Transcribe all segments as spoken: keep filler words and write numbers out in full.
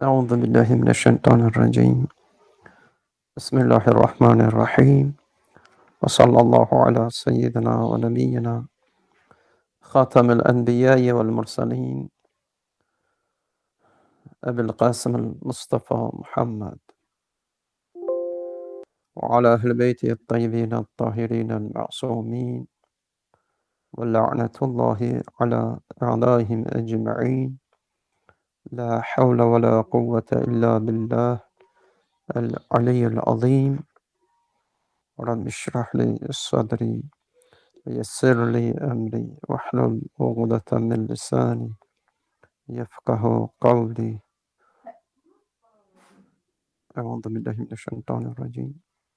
أعوذ بالله من الشيطان الرجيم بسم الله الرحمن الرحيم وصلى الله على سيدنا ونبينا خاتم الأنبياء والمرسلين أبي القاسم المصطفى محمد وعلى أهل بيته الطيبين الطاهرين المعصومين ولعنة الله على أعدائهم أجمعين لا حول ولا قوة إلا بالله العلي العظيم رب اشرح لي صدري ويسر لي أمري واحلل عقدة من لساني يفقه قولي أعوذ بالله من الشيطان الرجيم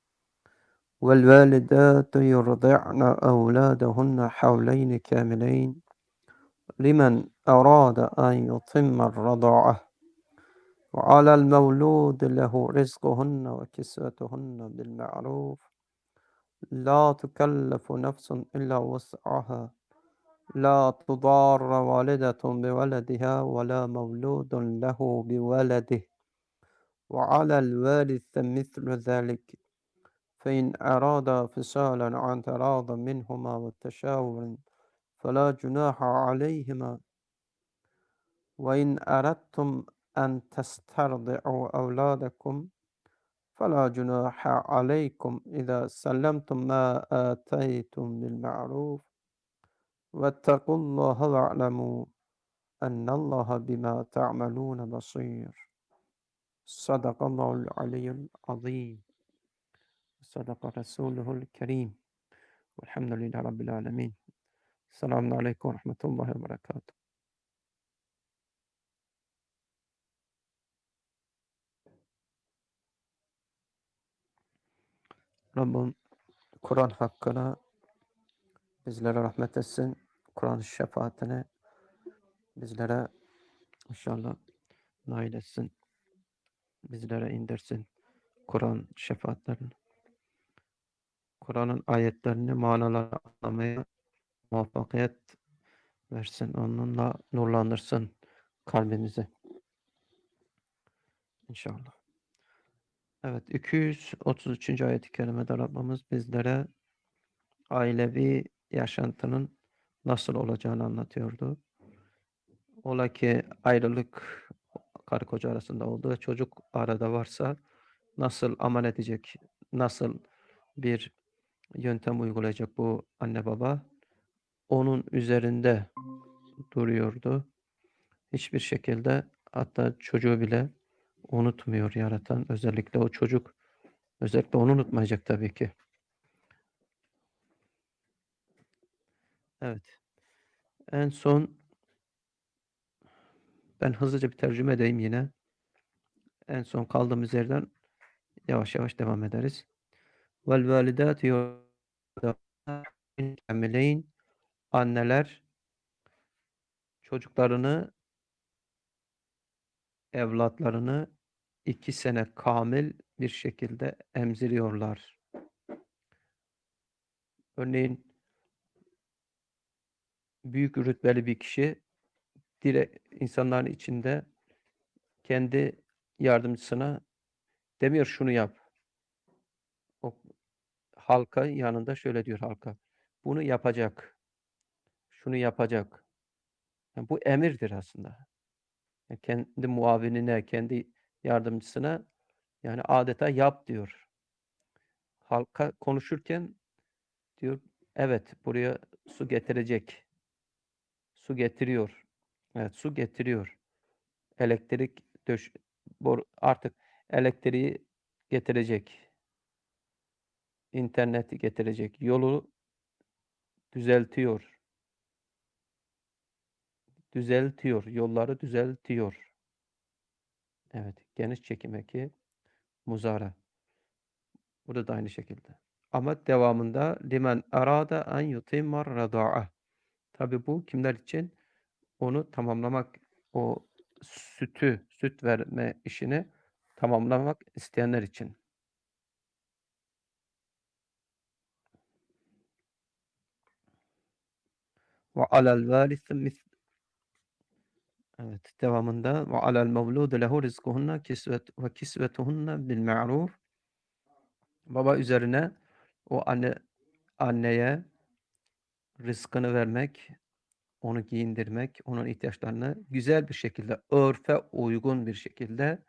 والوالدات يرضعن أولادهن حولين كاملين لمن أراد أن يتم الرضاعة وعلى المولود له رزقهن وكسوتهن بالمعروف لا تكلف نفس إلا وسعها لا تضار والدة بولدها ولا مولود له بولده وعلى الوارث مثل ذلك فإن أرادا فصالا عن تراض منهما والتشاور فلا جناح عليهما وإن أردتم أن تسترضعوا أولادكم فلا جناح عليكم إذا سلمتم ما آتيتم بالمعروف واتقوا الله واعلموا أن الله بما تعملون بصير صدق الله العلي العظيم صدق رسوله الكريم والحمد لله رب العالمين السلام عليكم ورحمة الله وبركاته. Rabbim Kur'an hakkına bizlere rahmet etsin. Kur'an şefaatine bizlere inşallah nail etsin. Bizlere indirsin Kur'an şefaatlerini. Kur'an'ın ayetlerini, manalarını anlamaya muvaffakiyet versin. Onunla nurlandırsın kalbimizi. İnşallah. Evet, iki yüz otuz üçüncü ayet-i kerimede Rabbimiz bizlere ailevi yaşantının nasıl olacağını anlatıyordu. Ola ki ayrılık karı koca arasında olduğu, çocuk arada varsa nasıl amal edecek, nasıl bir yöntem uygulayacak bu anne baba, onun üzerinde duruyordu. Hiçbir şekilde hatta çocuğu bile unutmuyor yaratan. Özellikle o çocuk, özellikle onu unutmayacak tabii ki. Evet. En son ben hızlıca bir tercüme edeyim yine. En son kaldığımız yerden yavaş yavaş devam ederiz. Vel validatu yurdi'ne anneler çocuklarını, evlatlarını iki sene kamil bir şekilde emziriyorlar. Örneğin büyük rütbeli bir kişi direkt insanların içinde kendi yardımcısına demiyor şunu yap. O halka yanında şöyle diyor halka. Bunu yapacak. Şunu yapacak. Yani bu emirdir aslında. Yani kendi muavinine, kendi yardımcısına yani adeta yap diyor. Halka konuşurken diyor evet buraya su getirecek. Su getiriyor. Evet su getiriyor. Elektrik döş bor artık elektriği getirecek. İnterneti getirecek. Yolu düzeltiyor. Düzeltiyor. Yolları düzeltiyor. Evet. Geniş çekim eki muzara. Burada da aynı şekilde. Ama devamında limen arada en yutimmar rada'a. Tabii bu kimler için? Onu tamamlamak, o sütü, süt verme işini tamamlamak isteyenler için. Ve alel valisi mis Evet, devamında ve alel mevludu lehu rizkuhunna kisvet ve kisvetuhunna bil ma'ruf. Baba üzerine o anne anneye rızkını vermek, onu giyindirmek, onun ihtiyaçlarını güzel bir şekilde, örfe uygun bir şekilde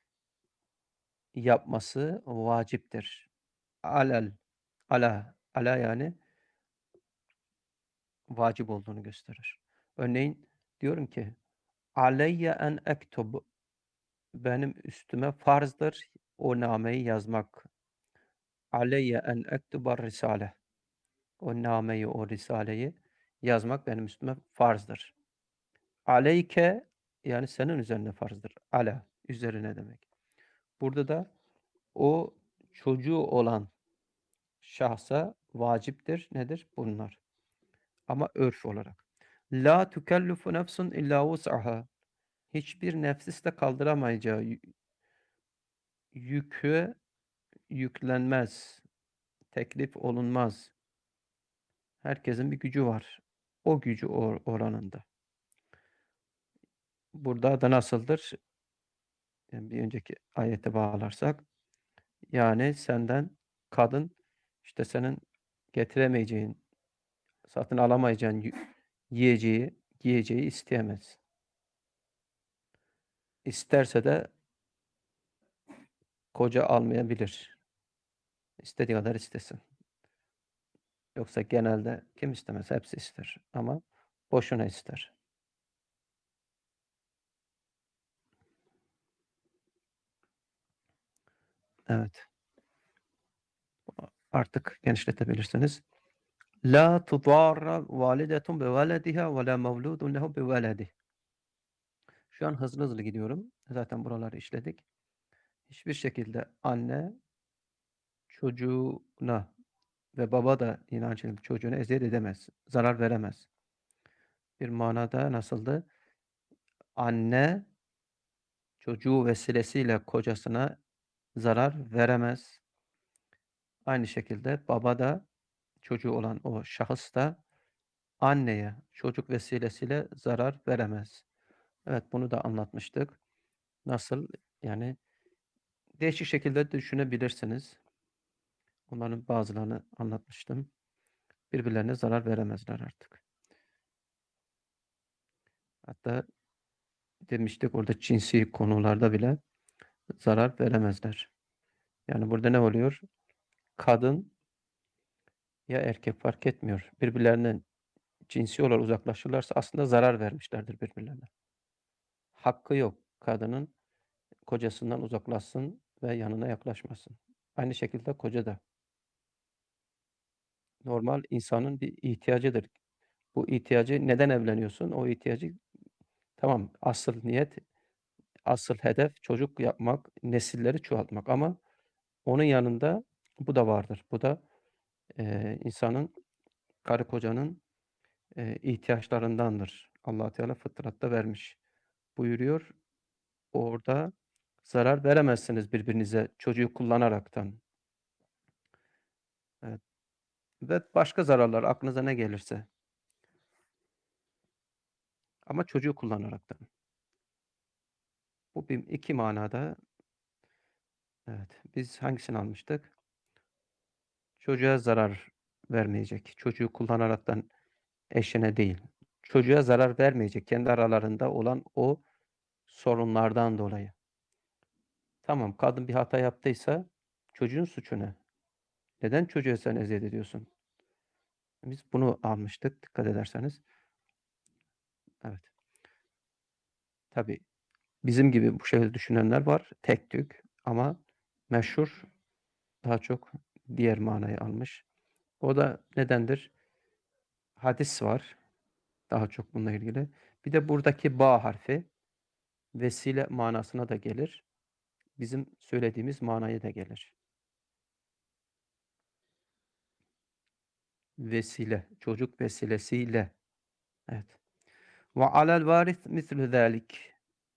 yapması vaciptir. Alel, ala, ala yani vacip olduğunu gösterir. Örneğin diyorum ki aleyye en ektub, benim üstüme farzdır o nameyi yazmak. Aleyye en ektubar risale. O nameyi, o risaleyi yazmak benim üstüme farzdır. Aleyke yani senin üzerine farzdır. Ala üzerine demek. Burada da o çocuğu olan şahsa vaciptir. Nedir? Bunlar. Ama örf olarak. La tukellifu nefsun illa vus'aha. Hiçbir nefis de kaldıramayacağı yü- yükü yüklenmez. Teklif olunmaz. Herkesin bir gücü var. O gücü or- oranında. Burada da nasıldır? Yani bir önceki ayete bağlarsak, yani senden kadın işte senin getiremeyeceğin, satın alamayacağın y- yiyeceği, giyeceği isteyemez. İsterse de koca almayabilir. İstediği kadar istesin. Yoksa genelde kim istemez? Hepsi ister. Ama boşuna ister. Evet. Artık genişletebilirsiniz. La tudarra validetun bi velediha ve la mevludun lehu bi veledihi. Şu an hızlı hızlı gidiyorum. Zaten buraları işledik. Hiçbir şekilde anne çocuğuna ve baba da yine aynı şekilde çocuğuna eziyet edemez. Zarar veremez. Bir manada nasıldı? Anne çocuğu vesilesiyle kocasına zarar veremez. Aynı şekilde baba da çocuğu olan o şahıs da anneye çocuk vesilesiyle zarar veremez. Evet, bunu da anlatmıştık. Nasıl? Yani değişik şekilde düşünebilirsiniz. Onların bazılarını anlatmıştım. Birbirlerine zarar veremezler artık. Hatta demiştik orada cinsi konularda bile zarar veremezler. Yani burada ne oluyor? Kadın ya erkek fark etmiyor. Birbirlerinden cinsi olarak uzaklaşırlarsa aslında zarar vermişlerdir birbirlerine. Hakkı yok kadının kocasından uzaklaşsın ve yanına yaklaşmasın. Aynı şekilde koca da. Normal insanın bir ihtiyacıdır. Bu ihtiyacı neden evleniyorsun? O ihtiyacı tamam asıl niyet, asıl hedef çocuk yapmak, nesilleri çoğaltmak ama onun yanında bu da vardır. Bu da eee, insanın, karı kocanın eee, ihtiyaçlarındandır. Allah Teala fıtratta vermiş. Buyuruyor. Orada zarar veremezsiniz birbirinize çocuğu kullanaraktan. Evet. Ve başka zararlar aklınıza ne gelirse. Ama çocuğu kullanaraktan. Bu bir iki manada. Evet. Biz hangisini almıştık? Çocuğa zarar vermeyecek. Çocuğu kullanaraktan eşine değil. Çocuğa zarar vermeyecek. Kendi aralarında olan o sorunlardan dolayı. Tamam, kadın bir hata yaptıysa çocuğun suçu ne? Neden çocuğa sen eziyet ediyorsun? Biz bunu almıştık dikkat ederseniz. Evet. Tabii bizim gibi bu şekilde düşünenler var. Tek tük ama meşhur daha çok diğer manayı almış. O da nedendir? Hadis var. Daha çok bununla ilgili. Bir de buradaki ba harfi vesile manasına da gelir. Bizim söylediğimiz manaya da gelir. Vesile, çocuk vesilesiyle. Evet. Ve alel varis mislu zalik.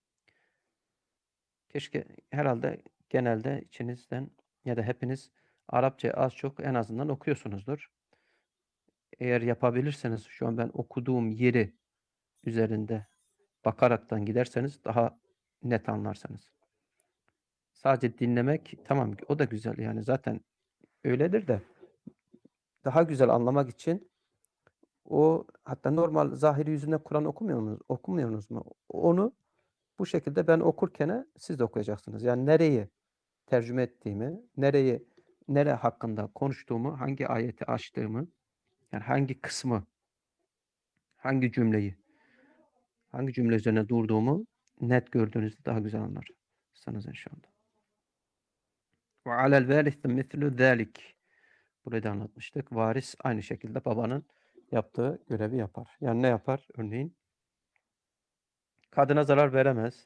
Keşke herhalde genelde içinizden ya da hepiniz Arapça az çok en azından okuyorsunuzdur. Eğer yapabilirseniz şu an ben okuduğum yeri üzerinde bakaraktan giderseniz daha net anlarsınız. Sadece dinlemek tamam o da güzel yani zaten öyledir de daha güzel anlamak için o hatta normal zahiri yüzünden Kur'an okumuyor musunuz? Okumuyorsunuz mu? Onu bu şekilde ben okurken siz de okuyacaksınız. Yani nereyi tercüme ettiğimi, nereyi nere hakkında konuştuğumu, hangi ayeti açtığımı, yani hangi kısmı, hangi cümleyi, hangi cümle üzerine durduğumu net gördüğünüzde daha güzel anlarsınız inşallah. Ve alel vârithi mislu zâlik. Burayı da anlatmıştık. Varis aynı şekilde babanın yaptığı görevi yapar. Yani ne yapar? Örneğin kadına zarar veremez.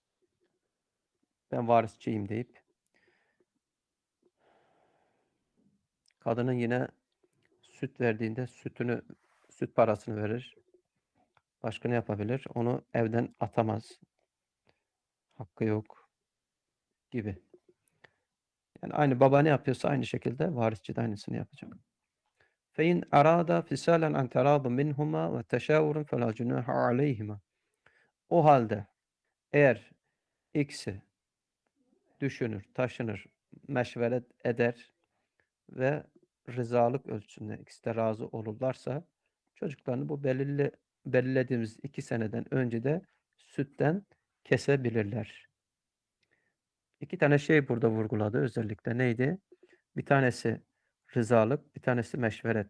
Ben varisçiyim deyip kadının yine süt verdiğinde sütünü süt parasını verir. Başka ne yapabilir? Onu evden atamaz. Hakkı yok gibi. Yani aynı baba ne yapıyorsa aynı şekilde varisçi de aynısını yapacak. فَاِنْ اَرَادَ فِسَالًا عَنْ تَرَاضٍ مِنْهُمَا وَتَشَاوُرٍ فَلَا جُنَاحَ عَلَيْهِمَا. O halde eğer ikisi düşünür, taşınır, meşveret eder ve rızalık ölçüsünde ikisi de razı olurlarsa çocuklarını bu belirli belirlediğimiz iki seneden önce de sütten kesebilirler. İki tane şey burada vurguladı özellikle neydi? Bir tanesi rızalık, bir tanesi meşveret.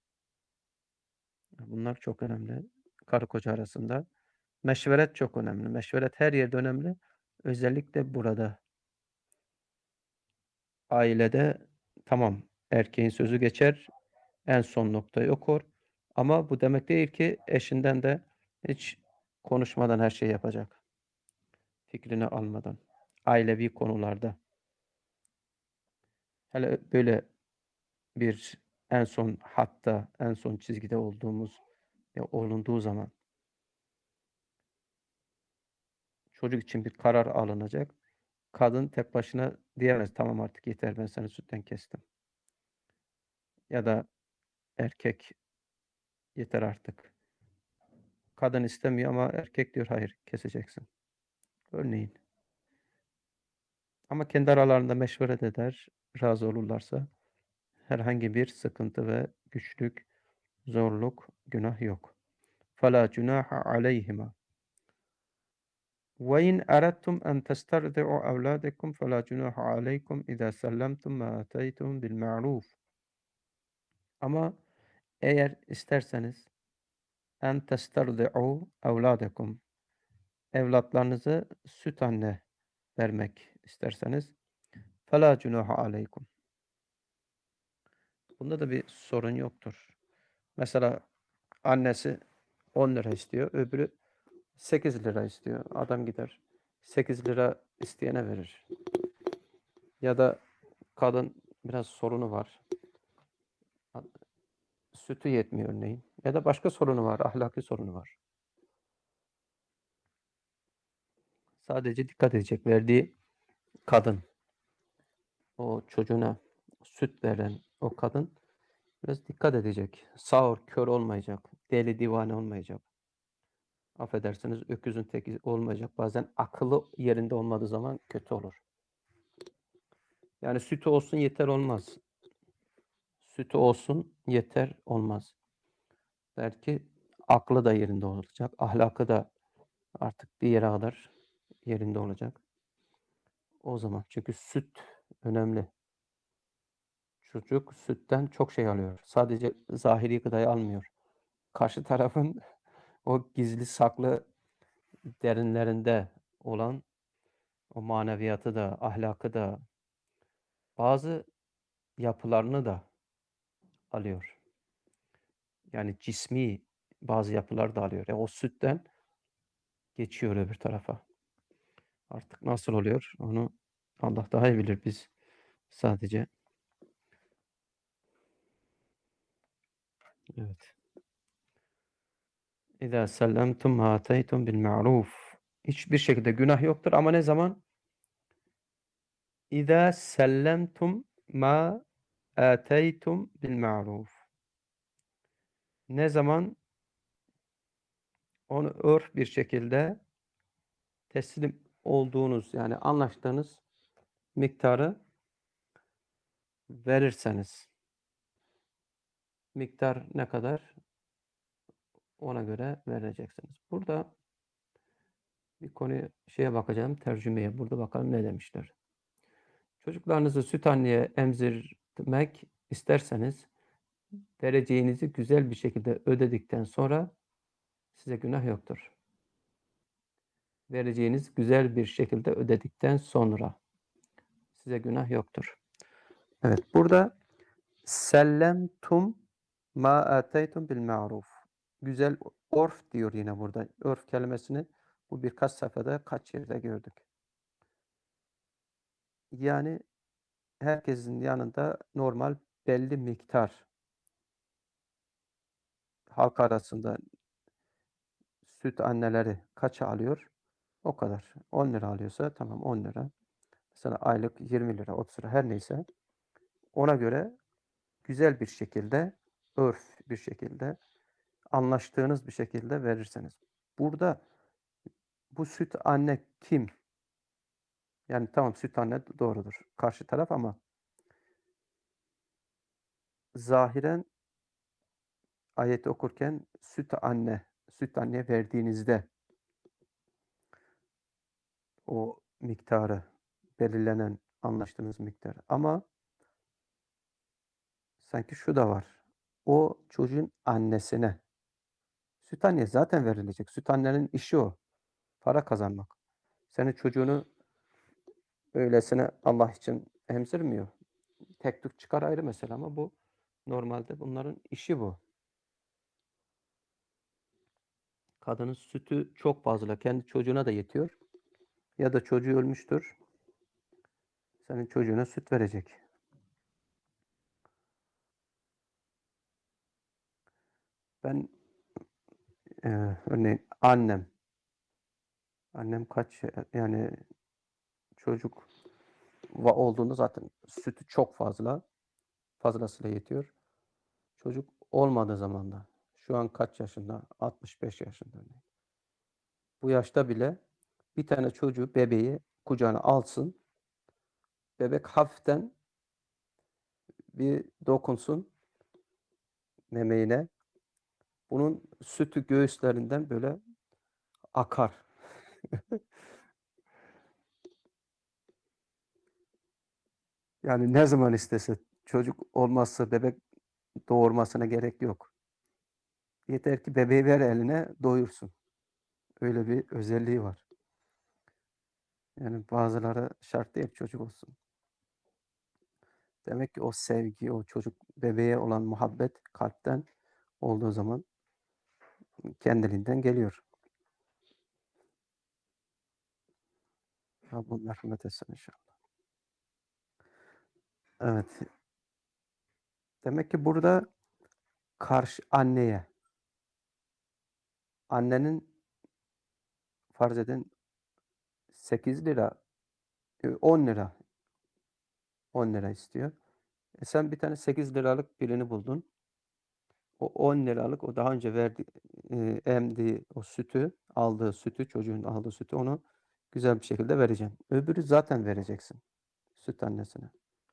Bunlar çok önemli. Karı koca arasında. Meşveret çok önemli. Meşveret her yerde önemli. Özellikle burada. Ailede tamam erkeğin sözü geçer. En son noktayı okur. Ama bu demek değil ki eşinden de hiç konuşmadan her şeyi yapacak. Fikrini almadan. Ailevi konularda. Hele böyle bir en son hatta en son çizgide olduğumuz ya olunduğu zaman çocuk için bir karar alınacak. Kadın tek başına diyemez tamam artık yeter ben seni sütten kestim. Ya da erkek yeter artık. Kadın istemiyor ama erkek diyor hayır keseceksin. Örneğin. Ama kendi aralarında meşveret eder, razı olurlarsa herhangi bir sıkıntı ve güçlük, zorluk, günah yok. فَلَا جُنَاحَ عَلَيْهِمَا وَاِنْ أَرَدْتُمْ أَنْ تَسْتَرْضِعُوا أَوْلَادَكُمْ فَلَا جُنَاحَ عَلَيْكُمْ اِذَا سَلَّمْتُمْ مَا آتَيْتُمْ بِالْمَعْرُوفِ. Ama eğer isterseniz en testardi'u evladakum evlatlarınızı süt anne vermek isterseniz fela cunaha aleykum. Bunda da bir sorun yoktur. Mesela annesi on lira istiyor, öbürü sekiz lira istiyor. Adam gider sekiz lira isteyene verir. Ya da kadın biraz sorunu var. Sütü yetmiyor örneğin. Ya da başka sorunu var, ahlaki sorunu var. Sadece dikkat edecek verdiği kadın. O çocuğuna süt veren o kadın biraz dikkat edecek. Sağır, kör olmayacak. Deli divane olmayacak. Affedersiniz öküzün teki olmayacak. Bazen akıllı yerinde olmadığı zaman kötü olur. Yani sütü olsun yeter olmaz. Sütü olsun yeter olmaz. Belki aklı da yerinde olacak. Ahlakı da artık bir yere kadar yerinde olacak. O zaman çünkü süt önemli. Çocuk sütten çok şey alıyor. Sadece zahiri gıdayı almıyor. Karşı tarafın o gizli saklı derinlerinde olan o maneviyatı da, ahlakı da, bazı yapılarını da alıyor. Yani cismi bazı yapılar da alıyor. Yani o sütten geçiyor öbür tarafa. Artık nasıl oluyor onu Allah daha iyi bilir. Biz sadece evet. İzâ sellemtum mâ ateytum bil ma'ruf. Hiçbir şekilde günah yoktur ama ne zaman? İzâ sellemtum mâ ateytum bil ma'ruf. Ne zaman onu örf bir şekilde teslim olduğunuz, yani anlaştığınız miktarı verirseniz, miktar ne kadar ona göre vereceksiniz. Burada bir konuya şeye bakacağım, tercümeye. Burada bakalım ne demişler. Çocuklarınızı süt anneye emzirmek isterseniz vereceğinizi güzel bir şekilde ödedikten sonra size günah yoktur. Vereceğiniz güzel bir şekilde ödedikten sonra size günah yoktur. Evet, burada sellemtum ma ateytum bil ma'ruf. Güzel orf diyor yine burada. Örf kelimesini bu birkaç sayfada kaç yerde gördük. Yani herkesin yanında normal belli miktar halk arasında süt anneleri kaça alıyor? O kadar. on lira alıyorsa tamam on lira. Mesela aylık yirmi lira, otuz lira her neyse ona göre güzel bir şekilde, örf bir şekilde, anlaştığınız bir şekilde verirseniz. Burada bu süt anne kim? Yani tamam süt anne doğrudur. Karşı taraf ama zahiren ayeti okurken süt anne, süt anneye verdiğinizde o miktarı belirlenen anlaştığınız miktar. Ama sanki şu da var. O çocuğun annesine. Süt anneye zaten verilecek. Süt annenin işi o. Para kazanmak. Senin çocuğunu öylesine Allah için emzirmiyor. Tek tük çıkar ayrı mesele ama bu normalde bunların işi bu. Kadının sütü çok fazla. Kendi çocuğuna da yetiyor. Ya da çocuğu ölmüştür. Senin çocuğuna süt verecek. Ben e, örneğin annem annem kaç yani çocuk va olduğunda zaten sütü çok fazla. Fazlasıyla yetiyor. Çocuk olmadığı zaman da şu an kaç yaşında? altmış beş yaşında örneğin. Bu yaşta bile bir tane çocuğu, bebeği kucağına alsın. Bebek hafiften bir dokunsun memeğine. Bunun sütü göğüslerinden böyle akar. Yani ne zaman istese çocuk olmazsa bebek doğurmasına gerek yok. Yeter ki bebeği ver eline doyursun. Öyle bir özelliği var. Yani bazıları şart değil çocuk olsun. Demek ki o sevgi, o çocuk bebeğe olan muhabbet kalpten olduğu zaman kendiliğinden geliyor. Allah merhamet etsin inşallah. Evet. Demek ki burada karşı anneye, annenin farz edin sekiz lira, on lira, on lira istiyor. E sen bir tane sekiz liralık birini buldun. O on liralık o daha önce verdi, e, emdiği o sütü, aldığı sütü, çocuğun aldığı sütü onu güzel bir şekilde vereceksin. Öbürü zaten vereceksin süt annesine.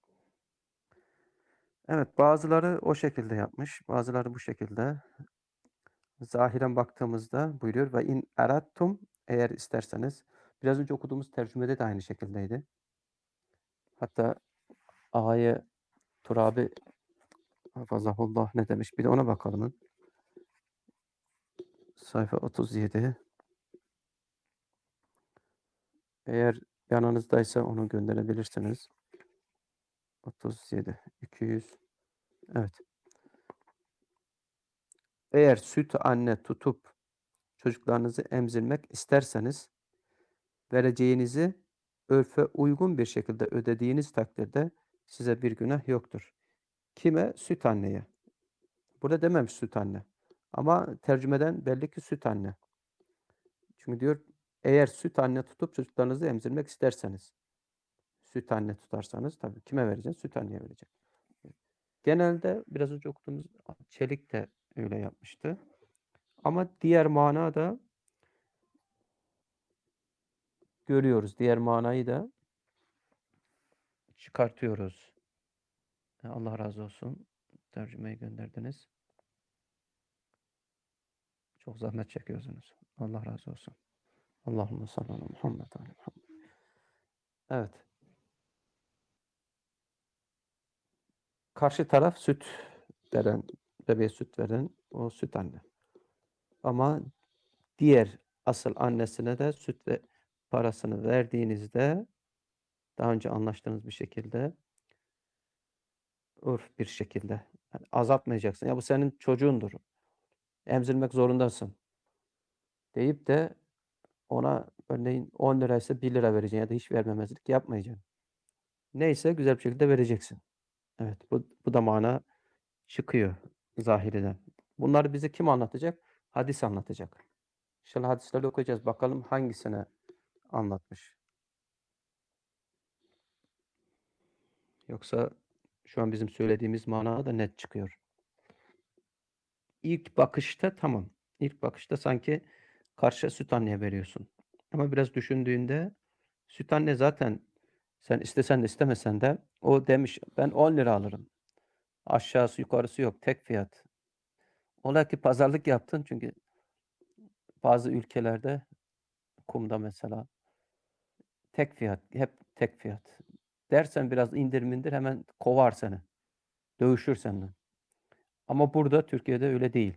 Evet, bazıları o şekilde yapmış, bazıları bu şekilde. Zahiren baktığımızda buyuruyor ve in erattum eğer isterseniz. Biraz önce okuduğumuz tercümede de aynı şekildeydi. Hatta Ağaya Turabi hafazahullah ne demiş? Bir de ona bakalım. Sayfa otuz yedi. Eğer yanınızdaysa onu gönderebilirsiniz. otuz yedi, iki yüz. Evet. Eğer süt anne tutup çocuklarınızı emzirmek isterseniz vereceğinizi örfe uygun bir şekilde ödediğiniz takdirde size bir günah yoktur. Kime? Süt anneye. Burada dememiş süt anne. Ama tercümeden belli ki süt anne. Çünkü diyor eğer süt anne tutup çocuklarınızı emzirmek isterseniz. Süt anne tutarsanız tabii kime vereceğiz? Süt anneye verecek. Genelde biraz önce okuduğumuz Çelik de öyle yapmıştı. Ama diğer mana da görüyoruz. Diğer manayı da çıkartıyoruz. Allah razı olsun. Tercümeyi gönderdiniz. Çok zahmet çekiyorsunuz. Allah razı olsun. Allahümme salli ala Muhammed. Evet. Karşı taraf süt veren, bebeğe süt veren o süt anne. Ama diğer asıl annesine de süt ve parasını verdiğinizde daha önce anlaştığınız bir şekilde urf bir şekilde yani azaltmayacaksın. Ya bu senin çocuğundur. Emzirmek zorundasın. Deyip de ona örneğin on liraysa bir lira vereceksin ya da hiç vermemezlik yapmayacaksın. Neyse güzel bir şekilde vereceksin. Evet bu, bu da mana çıkıyor zahiriden. Bunları bize kim anlatacak? Hadis anlatacak. İnşallah hadisleri okuyacağız. Bakalım hangisine anlatmış. Yoksa şu an bizim söylediğimiz mana da net çıkıyor. İlk bakışta tamam. İlk bakışta sanki karşı süt anneye veriyorsun. Ama biraz düşündüğünde süt anne zaten sen istesen de istemesen de o demiş ben on lira alırım. Aşağısı yukarısı yok. Tek fiyat. Ola ki pazarlık yaptın çünkü bazı ülkelerde kumda mesela tek fiyat. Hep tek fiyat. Dersen biraz indir mindir hemen kovar seni. Dövüşür senden. Ama burada Türkiye'de öyle değil.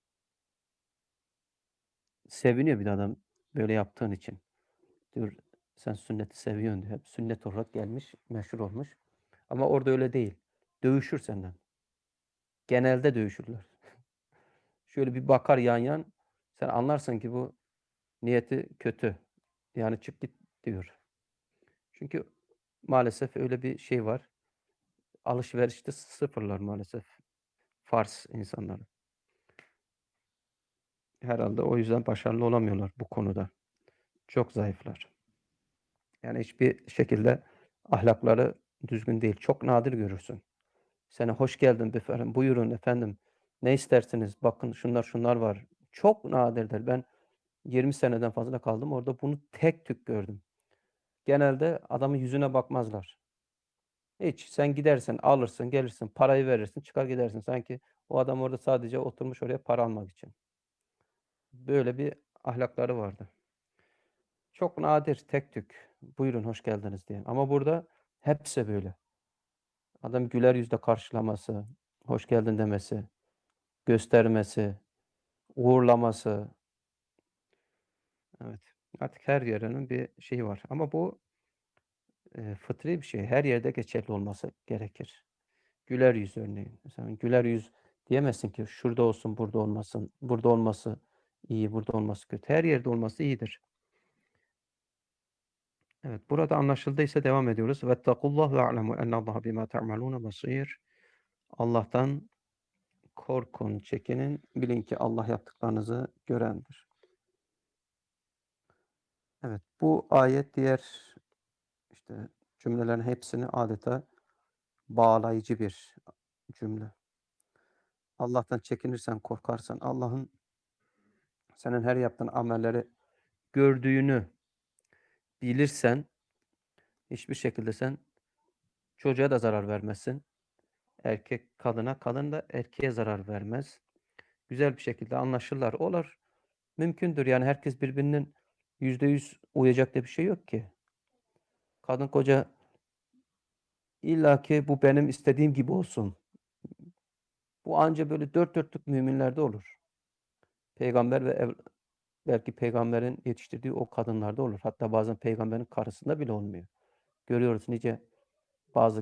Seviniyor bir de adam böyle yaptığın için. Diyor sen sünneti seviyorsun diyor. Hep sünnet olarak gelmiş, meşhur olmuş. Ama orada öyle değil. Dövüşür senden. Genelde dövüşürler. Şöyle bir bakar yan yan. Sen anlarsın ki bu niyeti kötü. Yani çık git diyor. Çünkü maalesef öyle bir şey var. Alışverişte sıfırlar maalesef. Fars insanları. Herhalde o yüzden başarılı olamıyorlar bu konuda. Çok zayıflar. Yani hiçbir şekilde ahlakları düzgün değil. Çok nadir görürsün. Sana hoş geldin efendim. Buyurun efendim. Ne istersiniz? Bakın şunlar şunlar var. Çok nadirdir. Ben yirmi seneden fazla kaldım. Orada bunu tek tük gördüm. Genelde adamın yüzüne bakmazlar. Hiç. Sen gidersin, alırsın, gelirsin, parayı verirsin, çıkar gidersin. Sanki o adam orada sadece oturmuş oraya para almak için. Böyle bir ahlakları vardı. Çok nadir, tek tük. Buyurun, hoş geldiniz diye. Ama burada hepsi böyle. Adam güler yüzle karşılaması, hoş geldin demesi, göstermesi, uğurlaması. Evet. Artık her yörenin bir şeyi var. Ama bu e, fıtri bir şey. Her yerde geçerli olması gerekir. Güler yüz örneğin. Mesela güler yüz diyemezsin ki şurada olsun, burada olmasın. Burada olması iyi, burada olması kötü. Her yerde olması iyidir. Evet, burada anlaşıldıysa devam ediyoruz. Vettakullah ve a'lemu ennallaha bima ta'malun basir. Allah'tan korkun, çekinin. Bilin ki Allah yaptıklarınızı görendir. Evet, bu ayet diğer işte cümlelerin hepsini adeta bağlayıcı bir cümle. Allah'tan çekinirsen, korkarsan, Allah'ın senin her yaptığın amelleri gördüğünü bilirsen, hiçbir şekilde sen çocuğa da zarar vermezsin. Erkek kadına, kadın da erkeğe zarar vermez. Güzel bir şekilde anlaşırlar. Olur. Mümkündür. Yani herkes birbirinin yüzde yüz uyacak diye bir şey yok ki. Kadın koca illa ki bu benim istediğim gibi olsun. Bu anca böyle dört dörtlük müminlerde olur. Peygamber ve ev, belki peygamberin yetiştirdiği o kadınlarda olur. Hatta bazen peygamberin karısında bile olmuyor. Görüyoruz nice bazı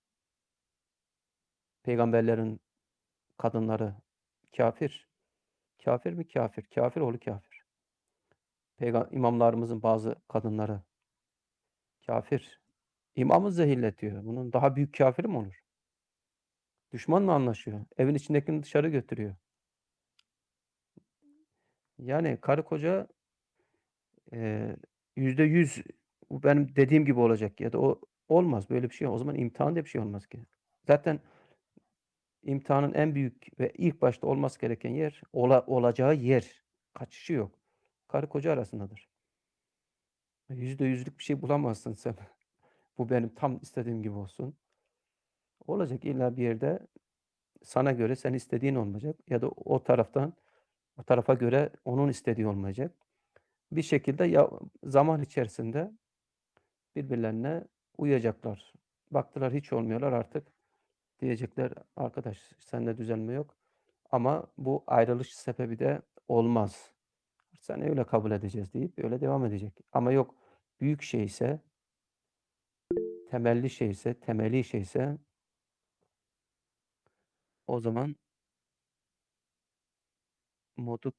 peygamberlerin kadınları kafir. Kafir mi? Kafir. Kafir oğlu kafir. Peygam imamlarımızın bazı kadınları kafir. İmamı zehirletiyor. Bunun daha büyük kafiri mi olur? Düşmanla anlaşıyor. Evin içindekini dışarı götürüyor. Yani karı koca eee, yüzde yüz bu benim dediğim gibi olacak ya da o olmaz böyle bir şey. O zaman imtihan diye bir şey olmaz ki. Zaten imtihanın en büyük ve ilk başta olması gereken yer, ola, olacağı yer. Kaçışı yok. Karı koca arasındadır. Yüzde yüzlük bir şey bulamazsın sen. Bu benim tam istediğim gibi olsun. Olacak illa bir yerde sana göre sen istediğin olmayacak ya da o taraftan o tarafa göre onun istediği olmayacak. Bir şekilde ya zaman içerisinde birbirlerine uyacaklar. Baktılar hiç olmuyorlar artık. Diyecekler arkadaş sende düzelme yok. Ama bu ayrılış sebebi de olmaz. Sen öyle kabul edeceğiz deyip öyle devam edecek. Ama yok büyük şeyse, temelli şeyse, temeli şeyse o zaman modu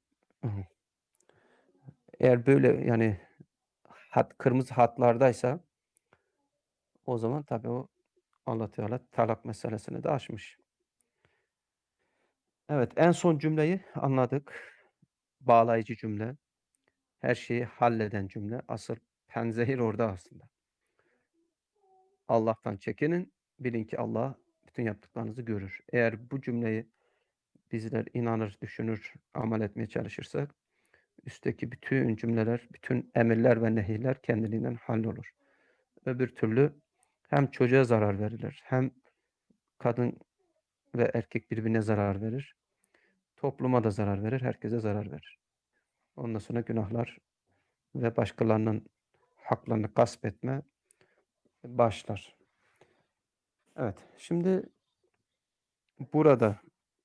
eğer böyle yani hat, kırmızı hatlardaysa o zaman tabii o Allah Teala talak meselesini de aşmış. Evet en son cümleyi anladık. Bağlayıcı cümle. Her şeyi halleden cümle. Asıl panzehir orada aslında. Allah'tan çekinin. Bilin ki Allah bütün yaptıklarınızı görür. Eğer bu cümleyi bizler inanır, düşünür, amel etmeye çalışırsak üstteki bütün cümleler, bütün emirler ve nehirler kendiliğinden hallolur. Öbür türlü hem çocuğa zarar verilir, hem kadın ve erkek birbirine zarar verir. Topluma da zarar verir, herkese zarar verir. Ondan sonra günahlar ve başkalarının haklarını gasp etme başlar. Evet, şimdi burada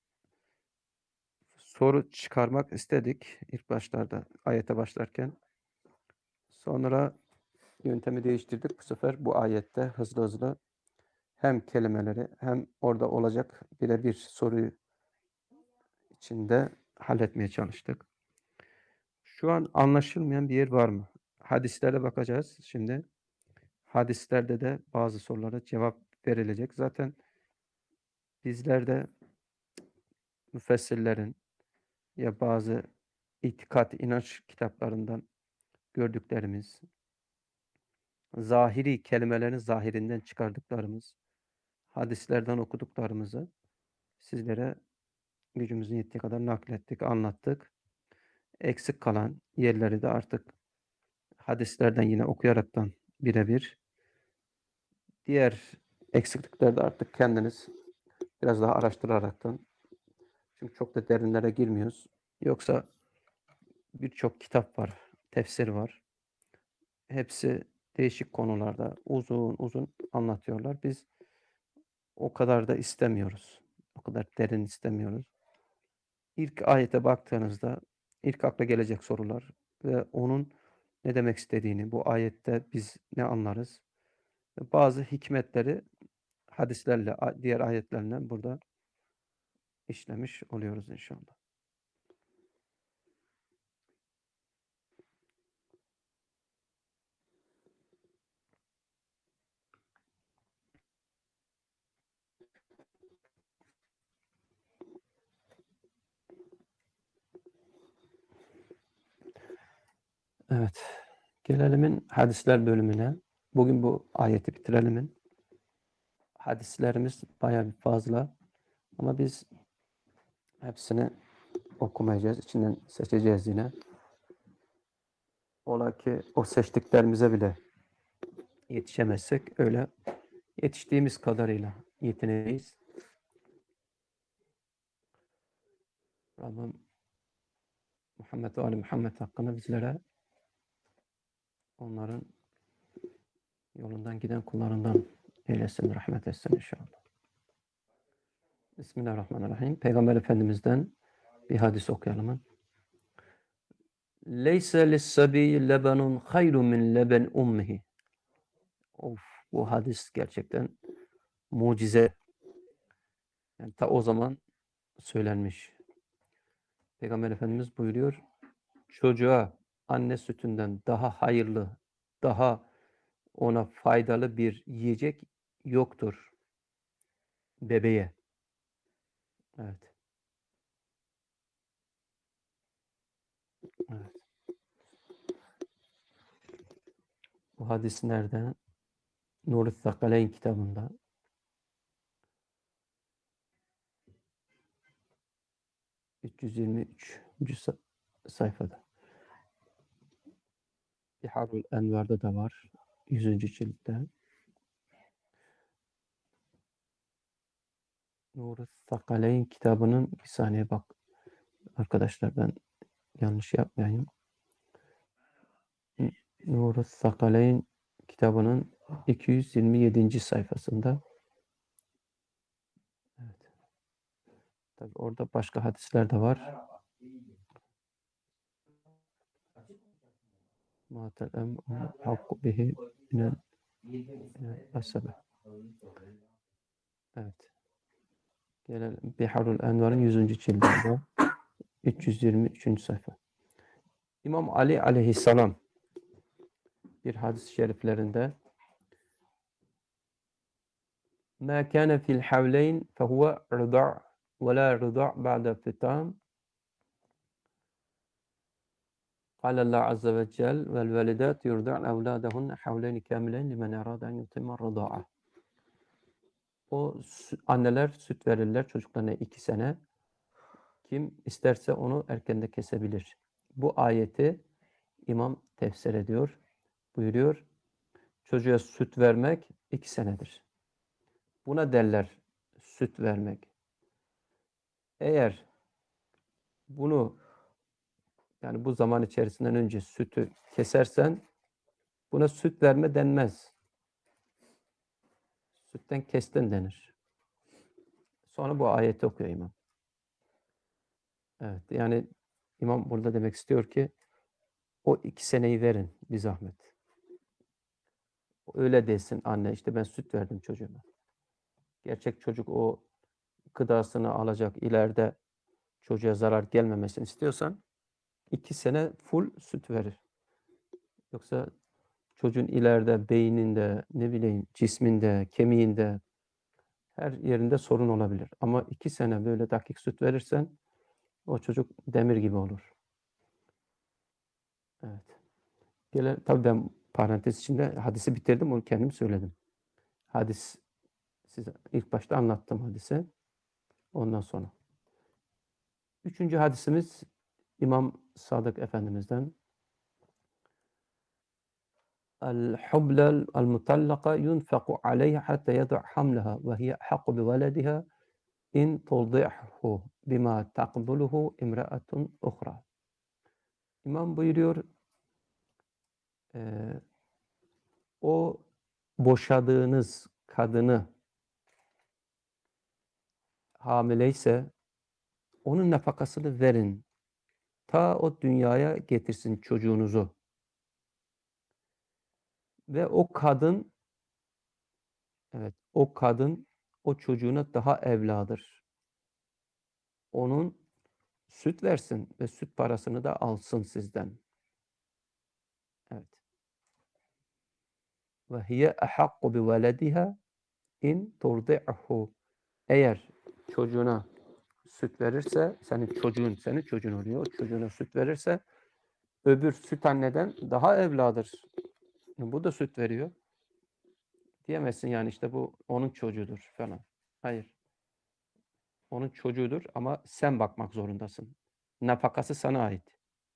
soru çıkarmak istedik ilk başlarda ayete başlarken. Sonra yöntemi değiştirdik. Bu sefer bu ayette hızlı hızlı hem kelimeleri hem orada olacak birebir soruyu içinde halletmeye çalıştık. Şu an anlaşılmayan bir yer var mı? Hadislere bakacağız şimdi. Hadislerde de bazı sorulara cevap verilecek. Zaten bizlerde müfessirlerin ya bazı itikat, inanç kitaplarından gördüklerimiz, zahiri kelimelerin zahirinden çıkardıklarımız, hadislerden okuduklarımızı sizlere gücümüzün yettiği kadar naklettik, anlattık. Eksik kalan yerleri de artık hadislerden yine okuyaraktan birebir, diğer eksiklikleri de artık kendiniz biraz daha araştıraraktan, çünkü çok da derinlere girmiyoruz. Yoksa birçok kitap var, tefsir var. Hepsi değişik konularda uzun uzun anlatıyorlar. Biz o kadar da istemiyoruz. O kadar derin istemiyoruz. İlk ayete baktığınızda ilk akla gelecek sorular ve onun ne demek istediğini, bu ayette biz ne anlarız? Bazı hikmetleri hadislerle, diğer ayetlerle burada işlemiş oluyoruz inşallah. Evet. Gelelimin hadisler bölümüne. Bugün bu ayeti bitirelim. Hadislerimiz bayağı bir fazla. Ama biz hepsini okumayacağız. İçinden seçeceğiz yine. Ola ki o seçtiklerimize bile yetişemezsek öyle yetiştiğimiz kadarıyla yetineceğiz. Rabbim Muhammed ve Ali Muhammed hakkında bizlere onların yolundan giden kullarından eylesin, rahmet etsin inşallah. Bismillahirrahmanirrahim. Peygamber Efendimiz'den bir hadis okuyalım. Leyse lis-sabiyyi lebenun hayrun min leben ummihi. Of, bu hadis gerçekten mucize. Yani ta o zaman söylenmiş. Peygamber Efendimiz buyuruyor, çocuğa anne sütünden daha hayırlı, daha ona faydalı bir yiyecek yoktur bebeğe. Evet. Evet. Bu hadis nerede? Nur-i Thakaleyn kitabında. üç yüz yirmi üçüncü sayfada. Biharul Envar'da da var. yüzüncü ciltte. Nur-u Sakaleyn kitabının, bir saniye bak arkadaşlar, ben yanlış yapmayayım. Nur-u Sakaleyn kitabının iki yüz yirmi yedinci sayfasında. Evet. Tabii orada başka hadisler de var. Ma'telem hakku bihi minel asabe. Evet. Gelelim Biharul Envar'ın yüzüncü cildinde. üç yüz yirmi üçüncü sayfa. İmam Ali aleyhisselam bir hadis-i şeriflerinde مَا كَانَ فِي الْحَوْلَيْنِ فَهُوَ رِضَعْ وَلَا رِضَعْ بَعْدَ فِتَامٍ قال الله عز وجل والوالدات يرضعن أولادهن حولين كاملين لمن أراد أن يتم الرضاعة. O anneler süt verirler çocuklarına iki sene. Kim isterse onu erken de kesebilir. Bu ayeti İmam tefsir ediyor. Buyuruyor. Çocuğa süt vermek iki senedir. Buna derler süt vermek. Eğer bunu, yani bu zaman içerisinden önce sütü kesersen buna süt verme denmez. Sütten kestin denir. Sonra bu ayeti okuyor imam. Evet, yani imam burada demek istiyor ki o iki seneyi verin bir zahmet. Öyle desin anne, işte ben süt verdim çocuğuma. Gerçek çocuk o gıdasını alacak, ileride çocuğa zarar gelmemesini istiyorsan iki sene full süt verir. Yoksa çocuğun ileride beyninde, ne bileyim cisminde, kemiğinde, her yerinde sorun olabilir. Ama iki sene böyle dakik süt verirsen o çocuk demir gibi olur. Evet. Gele, tabii ben parantez içinde hadisi bitirdim, onu kendim söyledim. Hadis, size ilk başta anlattım hadise. Ondan sonra. Üçüncü hadisimiz İmam Sadık Efendimiz'den. El-hublel el-mutallaka yunfaku aleyha hatta yada' hamlaha ve hiye hakku bi velediha in tuldi'hu bima takbuluhu imra'atun ukhra. İmam buyuruyor, e, o boşadığınız kadını hamileyse onun nafakasını verin. Ta o dünyaya getirsin çocuğunuzu. Ve o kadın, evet, o kadın o çocuğuna daha evladır. Onun süt versin ve süt parasını da alsın sizden. Evet. Ve hiye ahakku bi velediha in turdi'hu. Eğer çocuğuna süt verirse, senin çocuğun, senin çocuğun oluyor. Çocuğuna süt verirse öbür süt anneden daha evladır. Bu da süt veriyor. Diyemezsin yani işte bu onun çocuğudur falan. Hayır. Onun çocuğudur ama sen bakmak zorundasın. Nafakası sana ait.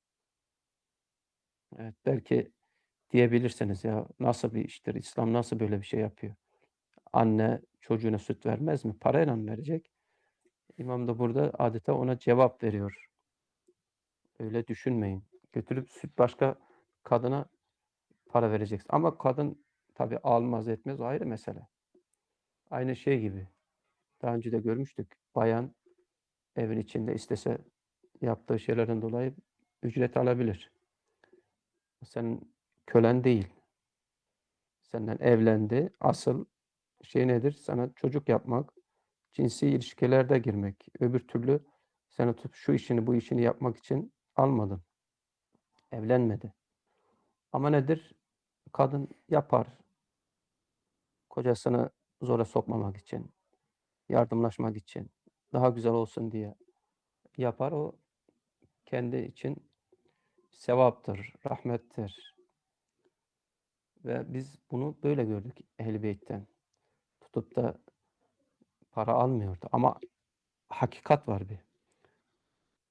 Evet, belki diyebilirsiniz ya nasıl bir iştir? İslam nasıl böyle bir şey yapıyor? Anne çocuğuna süt vermez mi? Parayla mı verecek? İmam da burada adeta ona cevap veriyor. Öyle düşünmeyin. Götürüp süt başka kadına para vereceksin. Ama kadın tabii almaz etmez, o ayrı mesele. Aynı şey gibi. Daha önce de görmüştük. Bayan evin içinde istese yaptığı şeylerden dolayı ücret alabilir. Senin kölen değil. Senden evlendi. Asıl şey nedir? Sana çocuk yapmak, cinsi ilişkilerde girmek. Öbür türlü seni tutup şu işini bu işini yapmak için almadın. Evlenmedi. Ama nedir? Kadın yapar. Kocasını zora sokmamak için, yardımlaşmak için, daha güzel olsun diye yapar. O kendi için sevaptır, rahmettir. Ve biz bunu böyle gördük Ehl-i Beyt'ten. Tutup da para almıyordu. Ama hakikat var bir.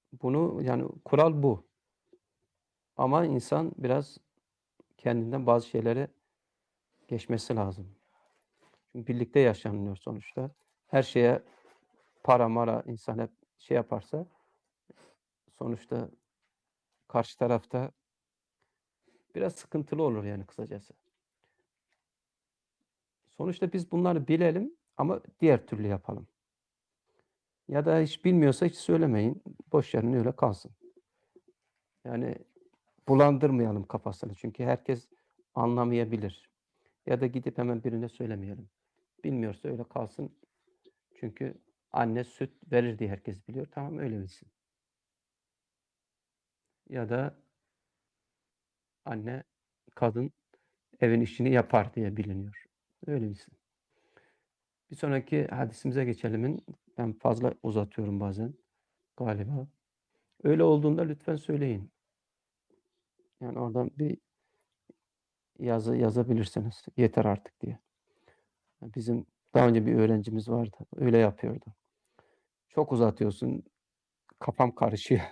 Bunu yani kural bu. Ama insan biraz kendinden bazı şeyleri geçmesi lazım. Çünkü birlikte yaşanıyor sonuçta. Her şeye para mara insan hep şey yaparsa sonuçta karşı tarafta biraz sıkıntılı olur yani kısacası. Sonuçta biz bunları bilelim ama diğer türlü yapalım. Ya da hiç bilmiyorsa hiç söylemeyin. Boş verin öyle kalsın. Yani bulandırmayalım kafasını. Çünkü herkes anlamayabilir. Ya da gidip hemen birine söylemeyelim. Bilmiyorsa öyle kalsın. Çünkü anne süt verir diye herkes biliyor. Tamam öyle bilsin. Ya da anne, kadın evin işini yapar diye biliniyor. Öyle bilsin. Bir sonraki hadisimize geçelim. Ben fazla uzatıyorum bazen galiba. Öyle olduğunda lütfen söyleyin. Yani oradan bir yazı yazabilirsiniz. Yeter artık diye. Bizim daha önce bir öğrencimiz vardı. Öyle yapıyordu. Çok uzatıyorsun. Kafam karışıyor.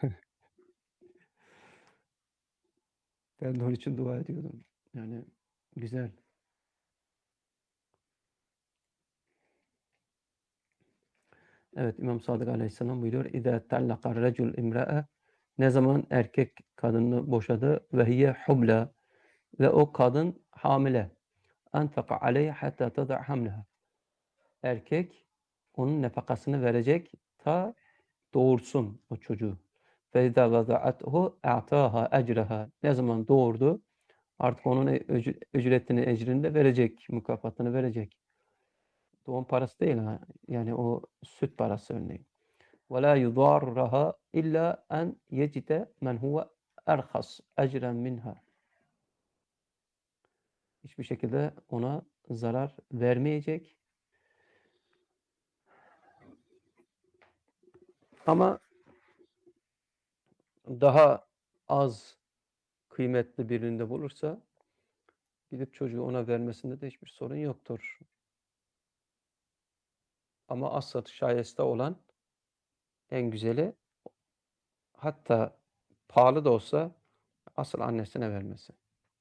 Ben de onun için dua ediyordum. Yani güzel. Evet, İmam Sadık Aleyhisselam buyuruyor. İzâ tallaka recul imra'a, ne zaman erkek kadını boşadı ve hiye hubla, ve o kadın hamile. Enfaka aleyha hatta tada hamleha. Erkek onun nefakasını verecek ta doğursun o çocuğu. Fe izâ vada'athu a'tâha ecreha. Ne zaman doğurdu artık onun ücretini, ecrini de verecek, mükafatını verecek. Doğum parası değil ha. Yani o süt parası örneğin. وَلَا يُضَارَّهَا اِلَّا اَنْ يَجِدَ مَنْ هُوَ اَرْخَصْ اَجْرًا مِنْهَا. Hiçbir şekilde ona zarar vermeyecek. Ama daha az kıymetli birinde bulursa gidip çocuğu ona vermesinde de hiçbir sorun yoktur. Ama asıl şayeste olan en güzeli, hatta pahalı da olsa asıl annesine vermesi.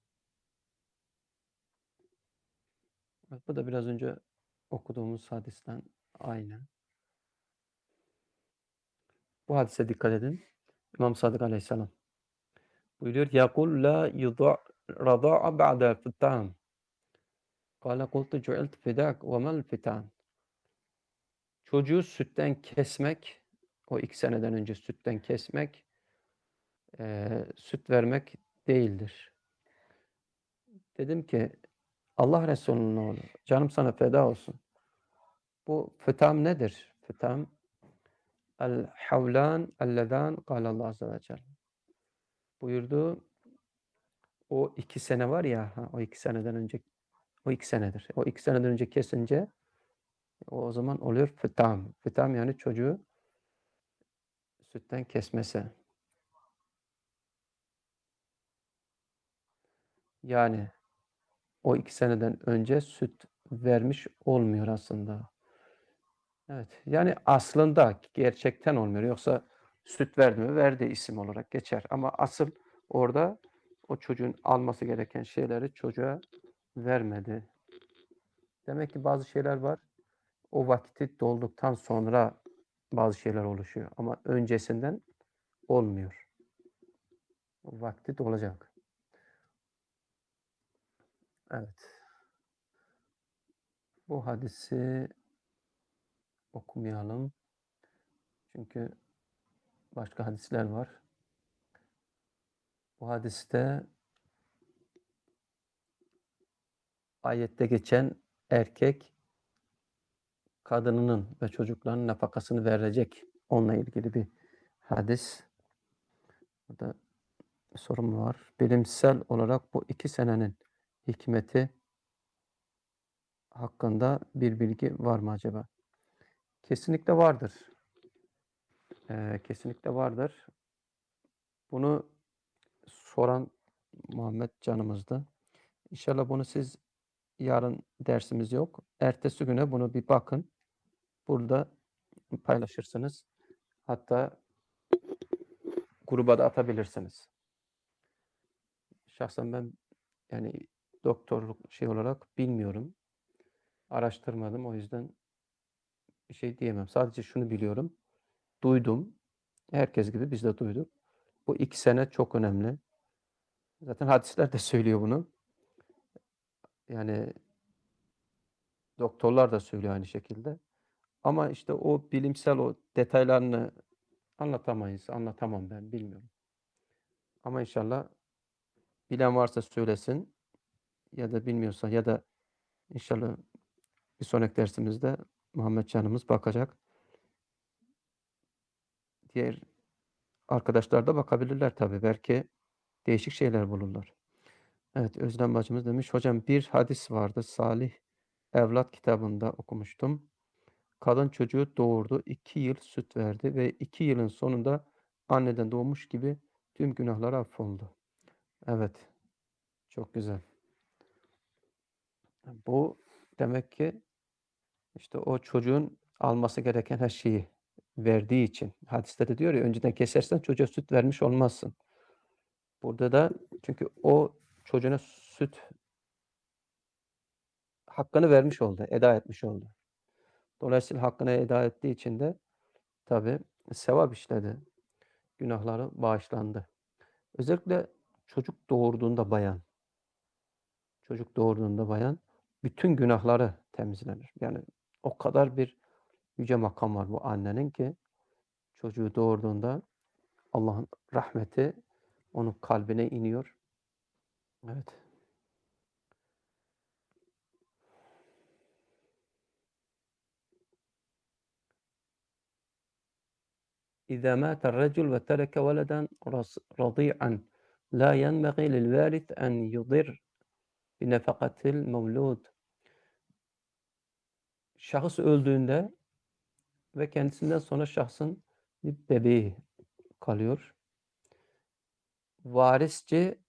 Bu da biraz önce okuduğumuz hadisten aynı. Bu hadise dikkat edin. İmam Sadık Aleyhisselam buyuruyor. يَقُلْ لَا يُضَعْ رَضَاءَ بَعْدَ الْفِطَامِ. قَالَ قُلْتُ جُعِلْتُ فِدَاكَ وَمَا الْفِطَامِ. Çocuğu sütten kesmek, o iki seneden önce sütten kesmek, e, süt vermek değildir. Dedim ki Allah Resulü'nün oğlu, canım sana feda olsun. Bu fıtam nedir? Fıtam el havlan ellezan kâlallahu azze ve celle. Buyurdu, o iki sene var ya, o iki seneden önce, o iki senedir. O iki seneden önce kesince o, o zaman oluyor fıtam. Fıtam yani çocuğu sütten kesmesi. Yani o iki seneden önce süt vermiş olmuyor aslında. Evet. Yani aslında gerçekten olmuyor. Yoksa süt verdi mi? Verdi, isim olarak geçer. Ama asıl orada o çocuğun alması gereken şeyleri çocuğa vermedi. Demek ki bazı şeyler var. O vakti dolduktan sonra bazı şeyler oluşuyor. Ama öncesinden olmuyor. O vakti dolacak. Evet. Bu hadisi okumayalım. Çünkü başka hadisler var. Bu hadiste ayette geçen erkek kadınının ve çocuklarının nafakasını verecek. Onunla ilgili bir hadis. Burada bir sorum var. Bilimsel olarak bu iki senenin hikmeti hakkında bir bilgi var mı acaba? Kesinlikle vardır. Ee, kesinlikle vardır. Bunu soran Muhammed canımızdı. İnşallah bunu siz, yarın dersimiz yok, ertesi güne bunu bir bakın. Burada paylaşırsınız. Hatta gruba da atabilirsiniz. Şahsen ben yani doktorluk şey olarak bilmiyorum. Araştırmadım. O yüzden bir şey diyemem. Sadece şunu biliyorum. Duydum. Herkes gibi biz de duyduk. Bu iki sene çok önemli. Zaten hadisler de söylüyor bunu. Yani doktorlar da söylüyor aynı şekilde. Ama işte o bilimsel o detaylarını anlatamayız. Anlatamam ben. Bilmiyorum. Ama inşallah bilen varsa söylesin. Ya da bilmiyorsa ya da inşallah bir sonraki dersimizde Muhammed Canımız bakacak. Diğer arkadaşlar da bakabilirler tabii. Belki değişik şeyler bulurlar. Evet, Özlem bacımız demiş. Hocam bir hadis vardı. Salih Evlat kitabında okumuştum. Kadın çocuğu doğurdu. iki yıl süt verdi ve iki yılın sonunda anneden doğmuş gibi tüm günahları affoldu. Evet. Çok güzel. Bu demek ki işte o çocuğun alması gereken her şeyi verdiği için. Hadiste de diyor ya önceden kesersen çocuğa süt vermiş olmazsın. Burada da çünkü o çocuğuna süt hakkını vermiş oldu, eda etmiş oldu. Dolayısıyla hakkını eda ettiği için de tabii sevap işledi. Günahları bağışlandı. Özellikle çocuk doğurduğunda bayan, çocuk doğurduğunda bayan bütün günahları temizlenir. Yani o kadar bir yüce makam var bu annenin ki çocuğu doğurduğunda Allah'ın rahmeti onun kalbine iniyor. Evet. إذا مات الرجل وترك ولدا رضيعا لا ينبغي للوارث أن يضر بنفقة المولود. Şahıs öldüğünde ve kendisinden sonra şahsın bir bebeği kalıyor. Varisçi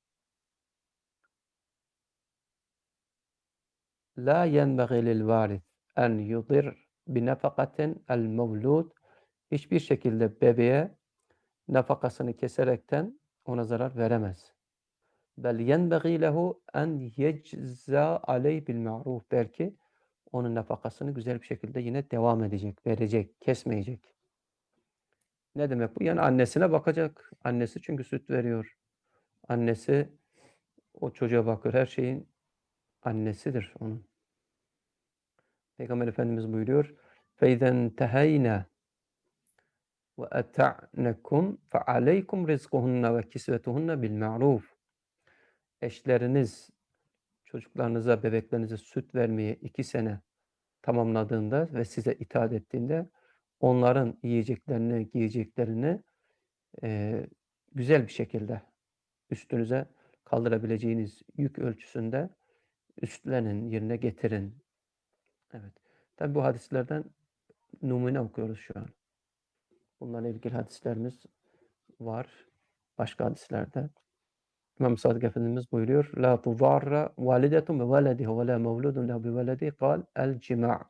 la yenbagî lil varis en yudir binefakatin el mevlud. Hiçbir şekilde bebeğe nafakasını keserekten ona zarar veremez. Bel yenbagî lehu en yecza aleyh bil ma'ruf. Belki onun nafakasını güzel bir şekilde yine devam edecek, verecek, kesmeyecek. Ne demek bu? Yani annesine bakacak. Annesi çünkü süt veriyor. Annesi o çocuğa bakıyor. Her şeyin annesidir onun. Peygamber Efendimiz buyuruyor. فَاِذَا انْتَهَيْنَا وَاَتَعْنَكُمْ فَعَلَيْكُمْ رِزْقُهُنَّ وَكِسْوَتُهُنَّ بِالْمَعْرُوفِ. Eşleriniz çocuklarınıza, bebeklerinize süt vermeyi iki sene tamamladığında ve size itaat ettiğinde onların yiyeceklerini, giyeceklerini e, güzel bir şekilde üstünüze kaldırabileceğiniz yük ölçüsünde üstlenin, yerine getirin. Evet. Tabi bu hadislerden numune okuyoruz şu an. Bunlarla ilgili hadislerimiz var. Başka hadislerde. İmam Sadık Efendimiz buyuruyor. La tudarra validetun bi veledihi ve la mevludun lehu bi veledihi kal el cima'.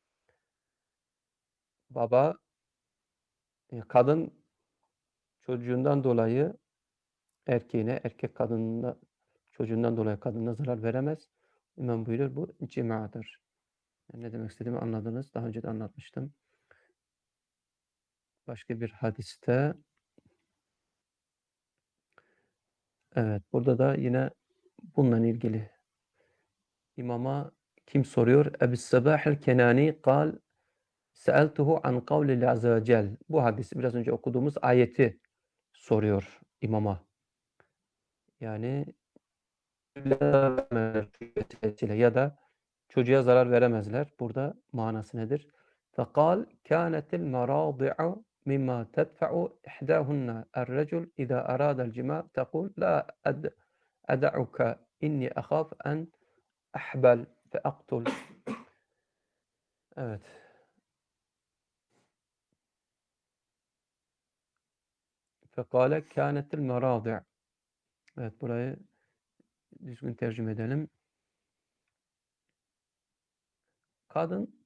Baba, kadın çocuğundan dolayı erkeğine, erkek kadınına çocuğundan dolayı kadına zarar veremez. İmam buyuruyor bu cima'dır. Yani ne demek istediğimi anladınız. Daha önce de anlatmıştım. Başka bir hadiste evet burada da yine bununla ilgili imama kim soruyor? Ebu Sabah el-Kenani kal Seeltuhu an kavlillahi azze ve cel. Bu hadisi biraz önce okuduğumuz ayeti soruyor imama. Yani ya da çocuğa zarar veremezler. Burada manası nedir? Fekal kânetil merâdi'u mimma tedfa'u ihdâhunna er-recul izâ arâdel cimâ tekul la eda'uka inni akhaf en ahbel fe aktul. Evet. Fekale kânetil merâdi'. Evet burayı düzgün tercüme edelim. Kadın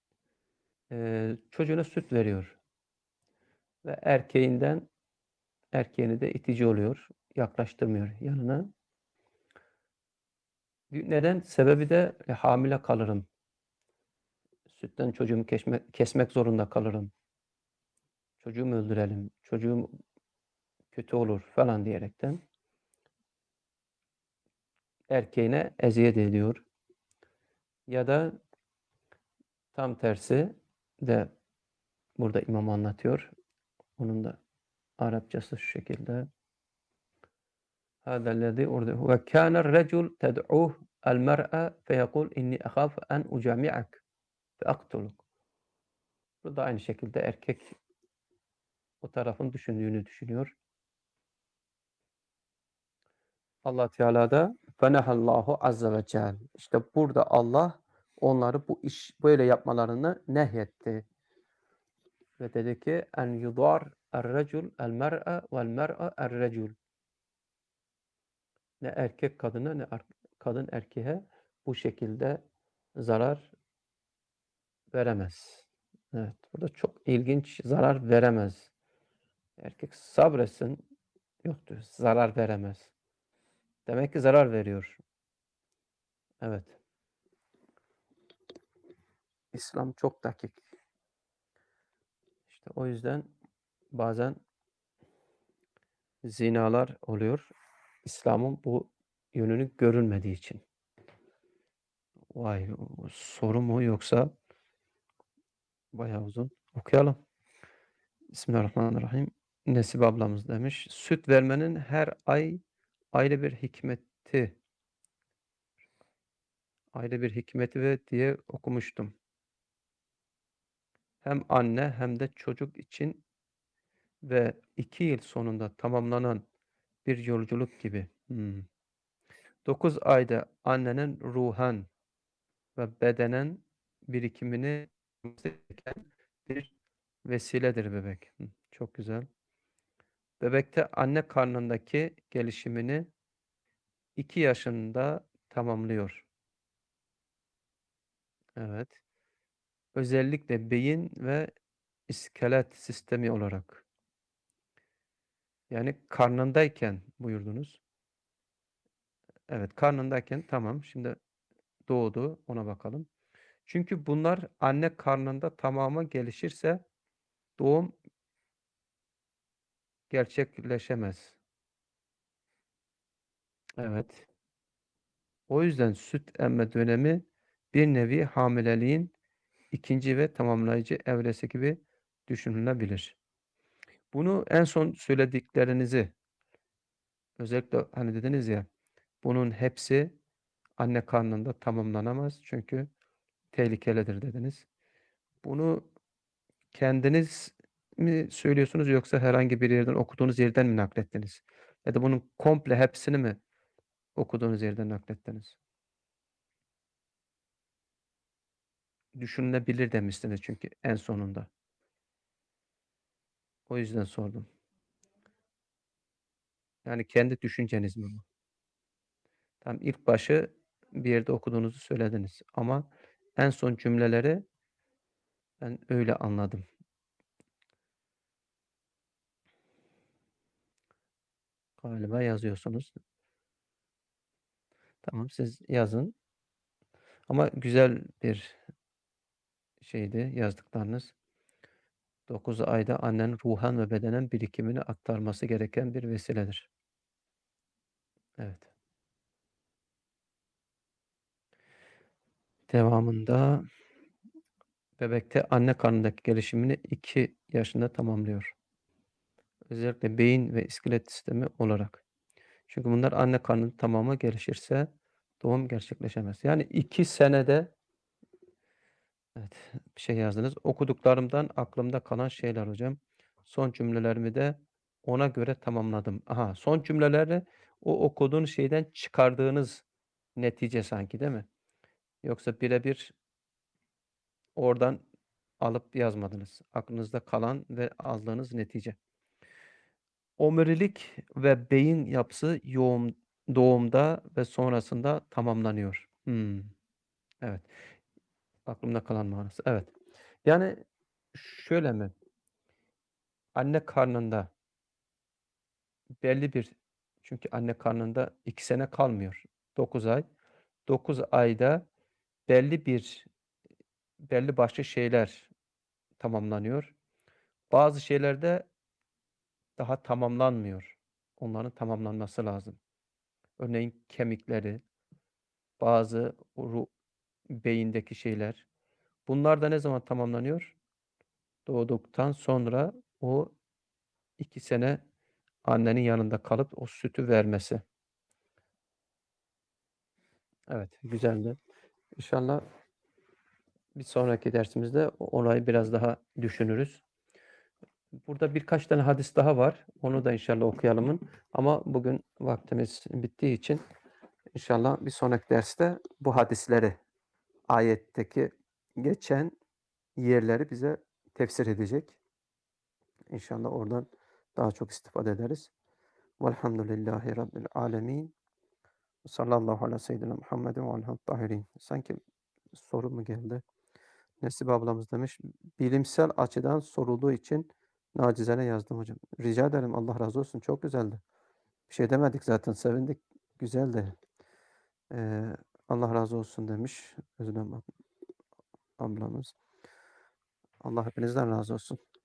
e, çocuğuna süt veriyor ve erkeğinden erkeğini de itici oluyor. Yaklaştırmıyor yanına. Neden? Sebebi de e, hamile kalırım. Sütten çocuğumu kesme, kesmek zorunda kalırım. Çocuğumu öldürelim. Çocuğum kötü olur falan diyerekten erkeğine eziyet ediyor. Ya da tam tersi de burada imam anlatıyor. Onun da Arapçası şu şekilde. هذا الذي أرده وكان الرجل تدعوه المرأة فيقول إني أخاف أن أجامعك فأقتلك. Bu da aynı şekilde erkek o tarafın düşündüğünü düşünüyor. Allah Teala da fenehallahu azze ve cel. İşte burada Allah onları bu iş böyle yapmalarını nehyetti. Ve dedi ki en yudar er-recul el-mer'e vel-mer'e er-recul. Ne erkek kadına ne kadın erkeğe bu şekilde zarar veremez. Evet, burada çok ilginç, zarar veremez. Erkek sabretsin, yoktur, zarar veremez. Demek ki zarar veriyor. Evet. İslam çok dakik. İşte o yüzden bazen zinalar oluyor. İslam'ın bu yönünü görülmediği için. Vay, soru mu yoksa bayağı uzun. Okuyalım. Bismillahirrahmanirrahim. Nesibe ablamız demiş. Süt vermenin her ay ayrı bir hikmeti, ayrı bir hikmeti ve diye okumuştum. Hem anne hem de çocuk için ve iki yıl sonunda tamamlanan bir yolculuk gibi. Hmm. Dokuz ayda annenin ruhen ve bedenen birikimini gereken bir vesiledir bebek. Hı, çok güzel. Bebekte anne karnındaki gelişimini iki yaşında tamamlıyor. Evet. Özellikle beyin ve iskelet sistemi olarak. Yani karnındayken buyurdunuz. Evet, karnındayken tamam. Şimdi doğdu. Ona bakalım. Çünkü bunlar anne karnında tamamen gelişirse doğum gerçekleşemez. Evet. O yüzden süt emme dönemi bir nevi hamileliğin ikinci ve tamamlayıcı evresi gibi düşünülebilir. Bunu en son söylediklerinizi özellikle hani dediniz ya bunun hepsi anne karnında tamamlanamaz çünkü tehlikelidir dediniz. Bunu kendiniz mi söylüyorsunuz yoksa herhangi bir yerden okuduğunuz yerden mi naklettiniz? Ya da bunun komple hepsini mi okuduğunuz yerden naklettiniz? Düşünülebilir demiştiniz çünkü en sonunda. O yüzden sordum. Yani kendi düşünceniz mi bu? Tam ilk başı bir yerde okuduğunuzu söylediniz ama en son cümleleri ben öyle anladım. Galiba yazıyorsunuz. Tamam siz yazın. Ama güzel bir şeydi yazdıklarınız. dokuz ayda annenin ruhen ve bedenen birikimini aktarması gereken bir vesiledir. Evet. Devamında bebekte anne karnındaki gelişimini iki yaşında tamamlıyor. Özellikle beyin ve iskelet sistemi olarak. Çünkü bunlar anne karnının tamamı gelişirse doğum gerçekleşemez. Yani iki senede evet, bir şey yazdınız. Okuduklarımdan aklımda kalan şeyler hocam. Son cümlelerimi de ona göre tamamladım. Aha, son cümleleri o okuduğun şeyden çıkardığınız netice sanki değil mi? Yoksa birebir oradan alıp yazmadınız. Aklınızda kalan ve aldığınız netice. Omurilik ve beyin yapısı yoğun doğumda ve sonrasında tamamlanıyor. Hmm, evet. Aklımda kalan manası. Evet. Yani şöyle mi? Anne karnında belli bir çünkü anne karnında iki sene kalmıyor. dokuz ay. dokuz ayda belli bir belli başlı şeyler tamamlanıyor. Bazı şeyler de daha tamamlanmıyor. Onların tamamlanması lazım. Örneğin kemikleri, bazı ru beyindeki şeyler. Bunlar da ne zaman tamamlanıyor? Doğduktan sonra o iki sene annenin yanında kalıp o sütü vermesi. Evet, güzeldi. İnşallah bir sonraki dersimizde o olayı biraz daha düşünürüz. Burada birkaç tane hadis daha var. Onu da inşallah okuyalım. Ama bugün vaktimiz bittiği için inşallah bir sonraki derste bu hadisleri, ayetteki geçen yerleri bize tefsir edecek. İnşallah oradan daha çok istifade ederiz. Velhamdülillahi Rabbil alemin. Sallallahu ala seyyidina Muhammedin ve aleyhi tahirin. Sanki soru mu geldi? Nesibe ablamız demiş. Bilimsel açıdan sorulduğu için nacizane yazdım hocam. Rica ederim. Allah razı olsun. Çok güzeldi. Bir şey demedik zaten. Sevindik. Güzeldi. Ee, Allah razı olsun demiş Özlem ablamız. Allah hepinizden razı olsun.